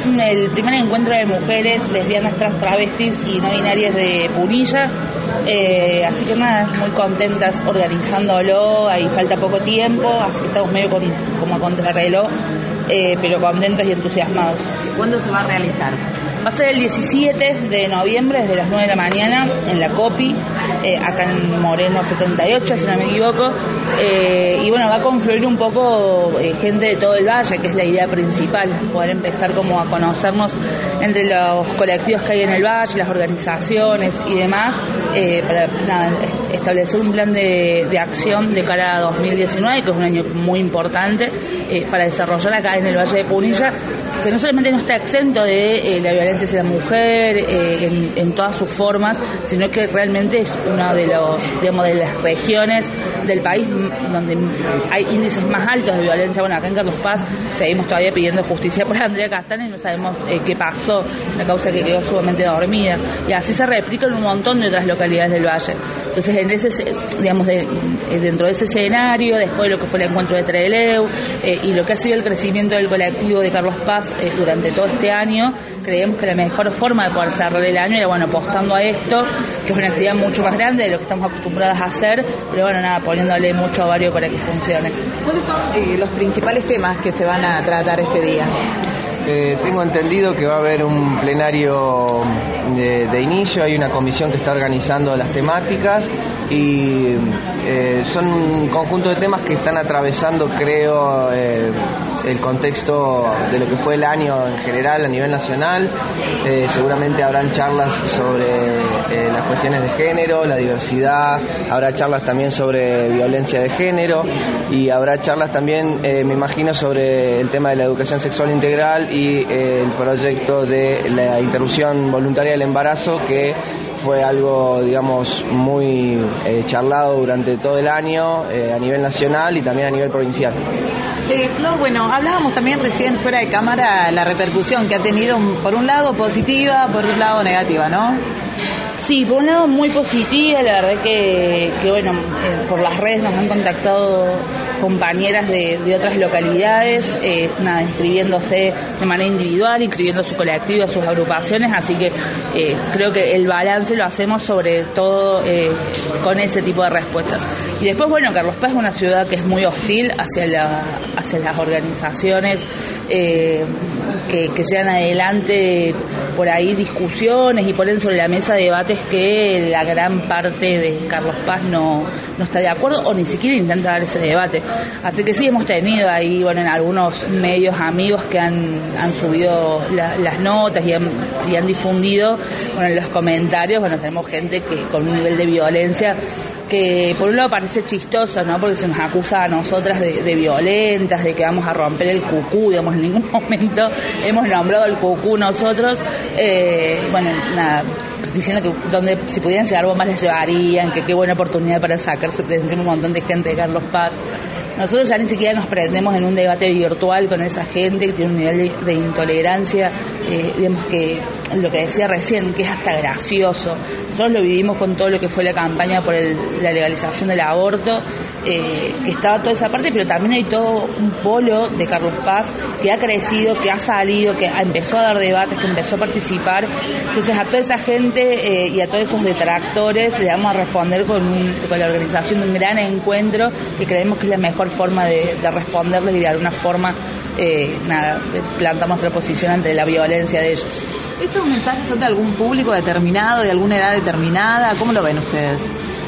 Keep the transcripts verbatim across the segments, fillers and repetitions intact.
el primer encuentro de mujeres lesbianas, trans, travestis y no binarias de Punilla, eh, así que nada, muy contentas organizándolo, ahí falta poco tiempo, así que estamos medio con, como a contrarreloj, eh, pero contentos y entusiasmados. ¿Cuándo se va a realizar? Va a ser el diecisiete de noviembre, desde las nueve de la mañana, en la Copi, eh, acá en Moreno setenta y ocho, si no me equivoco. Eh, y bueno, va a confluir un poco eh, gente de todo el valle, que es la idea principal, poder empezar como a conocernos entre los colectivos que hay en el valle, las organizaciones y demás, eh, para nada, establecer un plan de, de acción de cara a dos mil diecinueve, que es un año muy importante, eh, para desarrollar acá en el Valle de Punilla, que no solamente no está exento de eh, la violencia hacia la mujer eh, en, en todas sus formas, sino que realmente es una de los, digamos, de las regiones del país donde hay índices más altos de violencia. Bueno, acá en Carlos Paz seguimos todavía pidiendo justicia por Andrea Castana y no sabemos eh, qué pasó, una causa que quedó sumamente dormida, y así se replica en un montón de otras localidades del valle. Entonces, en ese, digamos, de, dentro de ese escenario, después de lo que fue el encuentro de Trelew eh, y lo que ha sido el crecimiento del colectivo de Carlos Paz eh, durante todo este año, creemos que la mejor forma de poder cerrar el año era, bueno, apostando a esto, que es una actividad mucho más grande de lo que estamos acostumbrados a hacer, pero bueno, nada, poniéndole mucho ovario para que funcione. ¿Cuáles son eh, los principales temas que se van a tratar este día? Eh, tengo entendido que va a haber un plenario de, de inicio, hay una comisión que está organizando las temáticas y eh, son un conjunto de temas que están atravesando, creo, eh, el contexto de lo que fue el año en general a nivel nacional. Eh, seguramente habrán charlas sobre eh, las cuestiones de género, la diversidad, habrá charlas también sobre violencia de género y habrá charlas también, eh, me imagino, sobre el tema de la educación sexual integral y eh, el proyecto de la interrupción voluntaria del embarazo, que fue algo, digamos, muy eh, charlado durante todo el año eh, a nivel nacional y también a nivel provincial. Eh, Flor, bueno, hablábamos también recién fuera de cámara la repercusión que ha tenido, por un lado positiva, por un lado negativa, ¿no? Sí, por un lado muy positiva, la verdad que, que bueno, eh, por las redes nos han contactado compañeras de, de otras localidades, eh, nada, inscribiéndose de manera individual, inscribiendo su colectivo, a sus agrupaciones, así que eh, creo que el balance lo hacemos sobre todo eh, con ese tipo de respuestas. Y después, bueno, Carlos Paz es una ciudad que es muy hostil hacia, la, hacia las organizaciones eh, que, que llevan adelante por ahí discusiones y ponen sobre la mesa debates que la gran parte de Carlos Paz no, no está de acuerdo o ni siquiera intenta dar ese debate. Así que sí, hemos tenido ahí, bueno, en algunos medios amigos que han, han subido la, las notas y han, y han difundido, bueno, en los comentarios, bueno, tenemos gente que con un nivel de violencia que por un lado parece chistoso, ¿no? Porque se nos acusa a nosotras de, de violentas, de que vamos a romper el cucú, digamos, en ningún momento hemos nombrado el cucú nosotros, eh, bueno, nada, diciendo que donde si pudieran llegar bombas les llevarían, que qué buena oportunidad para sacarse de encima un montón de gente de Carlos Paz. Nosotros ya ni siquiera nos prendemos en un debate virtual con esa gente que tiene un nivel de, de intolerancia, eh, digamos que lo que decía recién, que es hasta gracioso. Nosotros lo vivimos con todo lo que fue la campaña por el, la legalización del aborto, eh, que estaba toda esa parte, pero también hay todo un polo de Carlos Paz que ha crecido, que ha salido, que empezó a dar debates, que empezó a participar. Entonces a toda esa gente eh, y a todos esos detractores le vamos a responder con, un, con la organización de un gran encuentro que creemos que es la mejor forma de, de responderles y de alguna forma eh, nada, plantamos la posición ante la violencia de ellos. ¿Estos mensajes son de algún público determinado, de alguna edad determinada? ¿Cómo lo ven ustedes?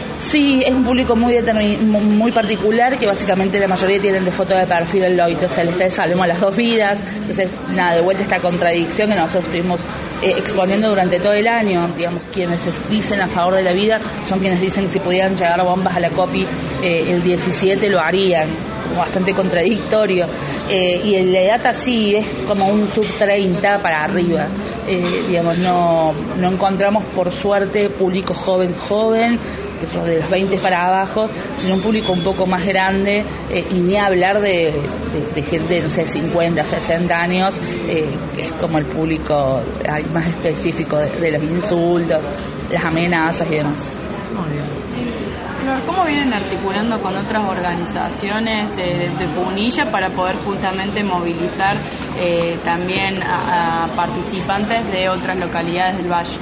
Sí, es un público muy determin- muy particular, que básicamente la mayoría tienen de foto de perfil el Loito, o sea, les está salvemos a las dos vidas. Entonces, nada, de vuelta esta contradicción que nosotros estuvimos eh, exponiendo durante todo el año. Digamos, quienes dicen a favor de la vida son quienes dicen que si pudieran llegar bombas a la Copi eh, el diecisiete lo harían, bastante contradictorio. Eh, y en la edad así es como un sub treinta para arriba. Eh, digamos, no, no encontramos por suerte público joven joven, que son de los veinte para abajo, sino un público un poco más grande, eh, y ni hablar de, de, de gente, no sé, cincuenta, sesenta años, eh, que es como el público hay más específico de, de los insultos, las amenazas y demás. Muy bien. ¿cómo vienen articulando con otras organizaciones de, de, de Punilla para poder justamente movilizar eh, también a, a participantes de otras localidades del Valle?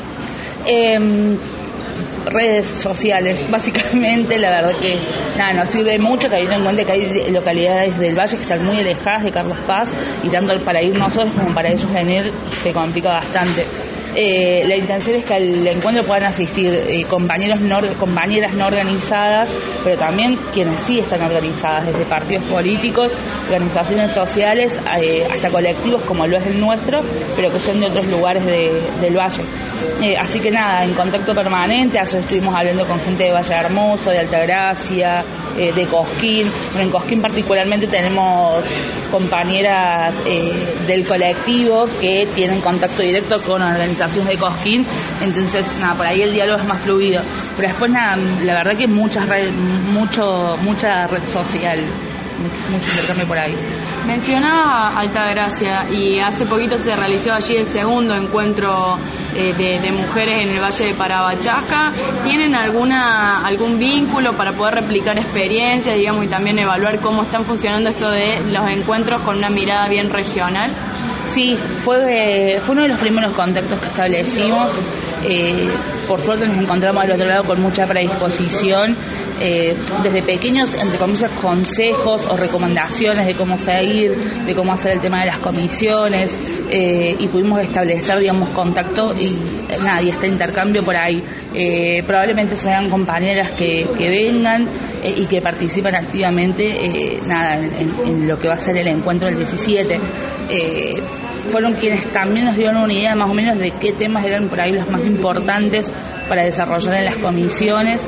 Eh, redes sociales, básicamente. La verdad que nada, nos sirve mucho, teniendo en cuenta que hay localidades del Valle que están muy alejadas de Carlos Paz, y tanto para ir nosotros como para ellos venir se complica bastante. Eh, la intención es que al encuentro puedan asistir eh, compañeros no, compañeras no organizadas, pero también quienes sí están organizadas, desde partidos políticos, organizaciones sociales, eh, hasta colectivos como lo es el nuestro, pero que son de otros lugares de, del Valle. Eh, así que nada, en contacto permanente. Ayer estuvimos hablando con gente de Valle Hermoso, de Altagracia, eh, de Cosquín. Bueno, en Cosquín particularmente tenemos compañeras eh, del colectivo que tienen contacto directo con organizaciones de Cosquín, entonces nada, por ahí el diálogo es más fluido, pero después nada, la verdad que muchas redes, mucho, mucha red social, mucho, mucho intercambio por ahí. Mencionaba Altagracia y hace poquito se realizó allí el segundo encuentro eh, de, de mujeres en el Valle de Parabachaca. ¿Tienen alguna algún vínculo para poder replicar experiencias, digamos, y también evaluar cómo están funcionando esto de los encuentros con una mirada bien regional? Sí, fue, fue uno de los primeros contactos que establecimos. Eh, por suerte nos encontramos al otro lado con mucha predisposición, eh, desde pequeños, entre comillas, consejos o recomendaciones de cómo seguir, de cómo hacer el tema de las comisiones, eh, y pudimos establecer, digamos, contacto y nada, y este intercambio por ahí. Eh, probablemente sean compañeras que, que vengan eh, y que participan activamente eh, nada, en, en lo que va a ser el encuentro del diecisiete. Eh, fueron quienes también nos dieron una idea más o menos de qué temas eran por ahí los más importantes para desarrollar en las comisiones,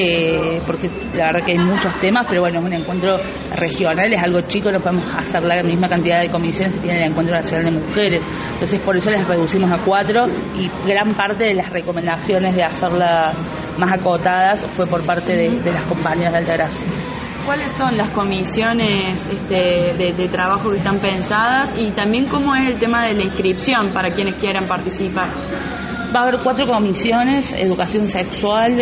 eh, porque la verdad que hay muchos temas, pero bueno, es un encuentro regional, es algo chico, no podemos hacer la misma cantidad de comisiones que tiene el Encuentro Nacional de Mujeres, entonces por eso las reducimos a cuatro, y gran parte de las recomendaciones de hacerlas más acotadas fue por parte de, de las compañeras de Altagracia. ¿Cuáles son las comisiones este, de, de trabajo que están pensadas, y también cómo es el tema de la inscripción para quienes quieran participar? Va a haber cuatro comisiones: educación sexual,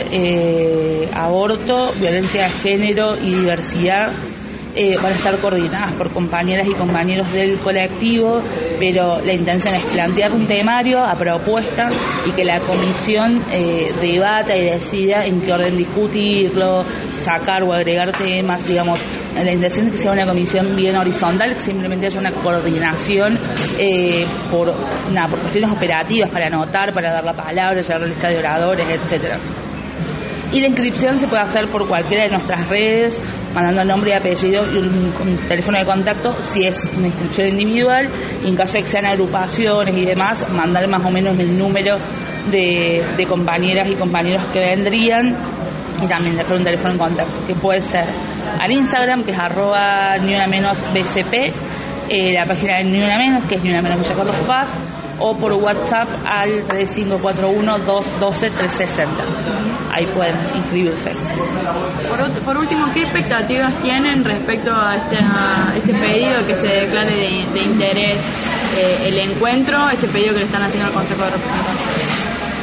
eh, aborto, violencia de género y diversidad. Eh, van a estar coordinadas por compañeras y compañeros del colectivo, pero la intención es plantear un temario a propuesta y que la comisión eh, debata y decida en qué orden discutirlo, sacar o agregar temas, digamos. La intención es que sea una comisión bien horizontal, que simplemente haya una coordinación eh, por, nada, por cuestiones operativas, para anotar, para dar la palabra, llevar la lista de oradores, etcétera. Y la inscripción se puede hacer por cualquiera de nuestras redes, mandando nombre y apellido y un, un teléfono de contacto, si es una inscripción individual, y en caso de que sean agrupaciones y demás, mandar más o menos el número de, de compañeras y compañeros que vendrían, y también dejar un teléfono en contacto, que puede ser al Instagram, que es arroba ni una menos bcp, eh, la página de Ni Una Menos, que es Ni Una Menos Villa Carlos Paz, o por WhatsApp al tres cinco cuatro uno, dos uno dos, tres seis cero. Ahí pueden inscribirse. Por, por último, ¿qué expectativas tienen respecto a este, a este pedido que se declare de, de interés eh, el encuentro, este pedido que le están haciendo al Consejo de Representantes?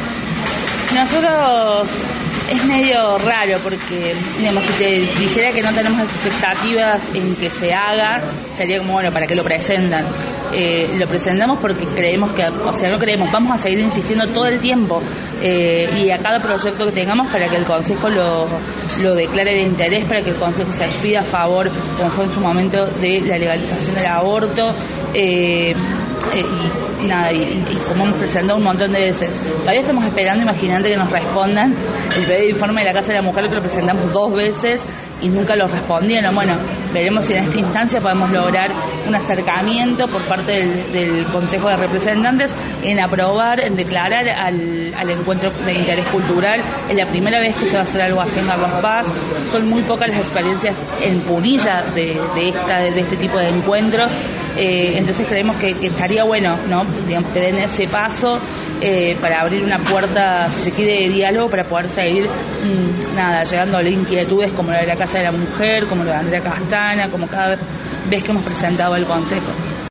Nosotros es medio raro porque, digamos, si te dijera que no tenemos expectativas en que se haga, sería como, bueno, ¿para qué lo presentan? Eh, lo presentamos porque creemos que, o sea, no creemos, vamos a seguir insistiendo todo el tiempo eh, y a cada proyecto que tengamos para que el Consejo lo, lo declare de interés, para que el Consejo se expida a favor, como fue en su momento, de la legalización del aborto. Eh, Eh, y nada, y, y como hemos presentado un montón de veces, todavía estamos esperando, imagínate, que nos respondan el pedido de informe de la Casa de la Mujer, que lo presentamos dos veces y nunca lo respondieron. Bueno, veremos si en esta instancia podemos lograr un acercamiento por parte del, del Consejo de Representantes en aprobar, en declarar al, al encuentro de interés cultural. Es la primera vez que se va a hacer algo así en Carlos Paz, son muy pocas las experiencias en Punilla de, de, esta, de este tipo de encuentros. Eh, entonces creemos que, que estaría bueno, ¿no? Digamos, que den ese paso eh, para abrir una puerta, si se quiere, de diálogo, para poder seguir mmm, nada, llegando a inquietudes como la de la Casa de la Mujer, como la de Andrea Castana, como cada vez que hemos presentado el Consejo.